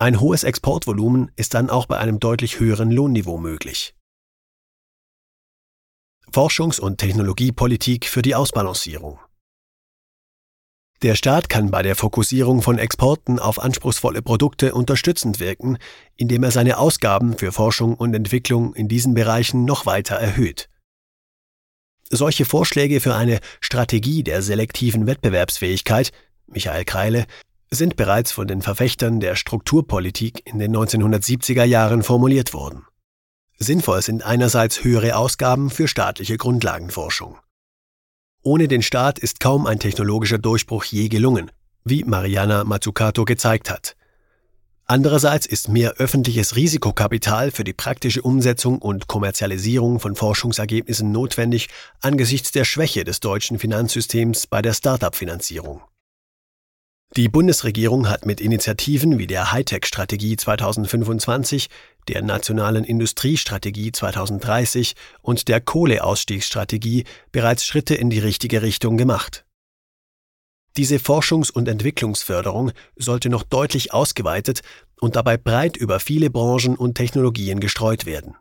Ein hohes Exportvolumen ist dann auch bei einem deutlich höheren Lohnniveau möglich. Forschungs- und Technologiepolitik für die Ausbalancierung. Der Staat kann bei der Fokussierung von Exporten auf anspruchsvolle Produkte unterstützend wirken, indem er seine Ausgaben für Forschung und Entwicklung in diesen Bereichen noch weiter erhöht. Solche Vorschläge für eine Strategie der selektiven Wettbewerbsfähigkeit, Michael Kreile, sind bereits von den Verfechtern der Strukturpolitik in den 1970er Jahren formuliert worden. Sinnvoll sind einerseits höhere Ausgaben für staatliche Grundlagenforschung. Ohne den Staat ist kaum ein technologischer Durchbruch je gelungen, wie Mariana Mazzucato gezeigt hat. Andererseits ist mehr öffentliches Risikokapital für die praktische Umsetzung und Kommerzialisierung von Forschungsergebnissen notwendig angesichts der Schwäche des deutschen Finanzsystems bei der Start-up-Finanzierung. Die Bundesregierung hat mit Initiativen wie der Hightech-Strategie 2025, der Nationalen Industriestrategie 2030 und der Kohleausstiegsstrategie bereits Schritte in die richtige Richtung gemacht. Diese Forschungs- und Entwicklungsförderung sollte noch deutlich ausgeweitet und dabei breit über viele Branchen und Technologien gestreut werden.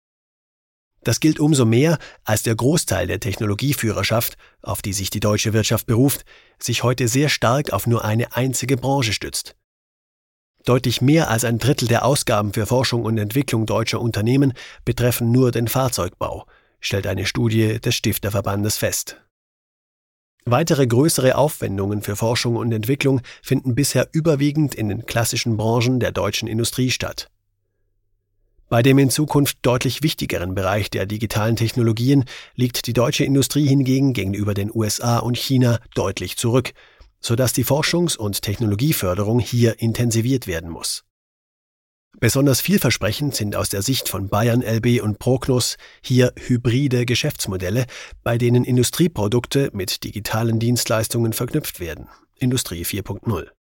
Das gilt umso mehr, als der Großteil der Technologieführerschaft, auf die sich die deutsche Wirtschaft beruft, sich heute sehr stark auf nur eine einzige Branche stützt. Deutlich mehr als ein Drittel der Ausgaben für Forschung und Entwicklung deutscher Unternehmen betreffen nur den Fahrzeugbau, stellt eine Studie des Stifterverbandes fest. Weitere größere Aufwendungen für Forschung und Entwicklung finden bisher überwiegend in den klassischen Branchen der deutschen Industrie statt. Bei dem in Zukunft deutlich wichtigeren Bereich der digitalen Technologien liegt die deutsche Industrie hingegen gegenüber den USA und China deutlich zurück, sodass die Forschungs- und Technologieförderung hier intensiviert werden muss. Besonders vielversprechend sind aus der Sicht von Bayern LB und Prognos hier hybride Geschäftsmodelle, bei denen Industrieprodukte mit digitalen Dienstleistungen verknüpft werden. Industrie 4.0.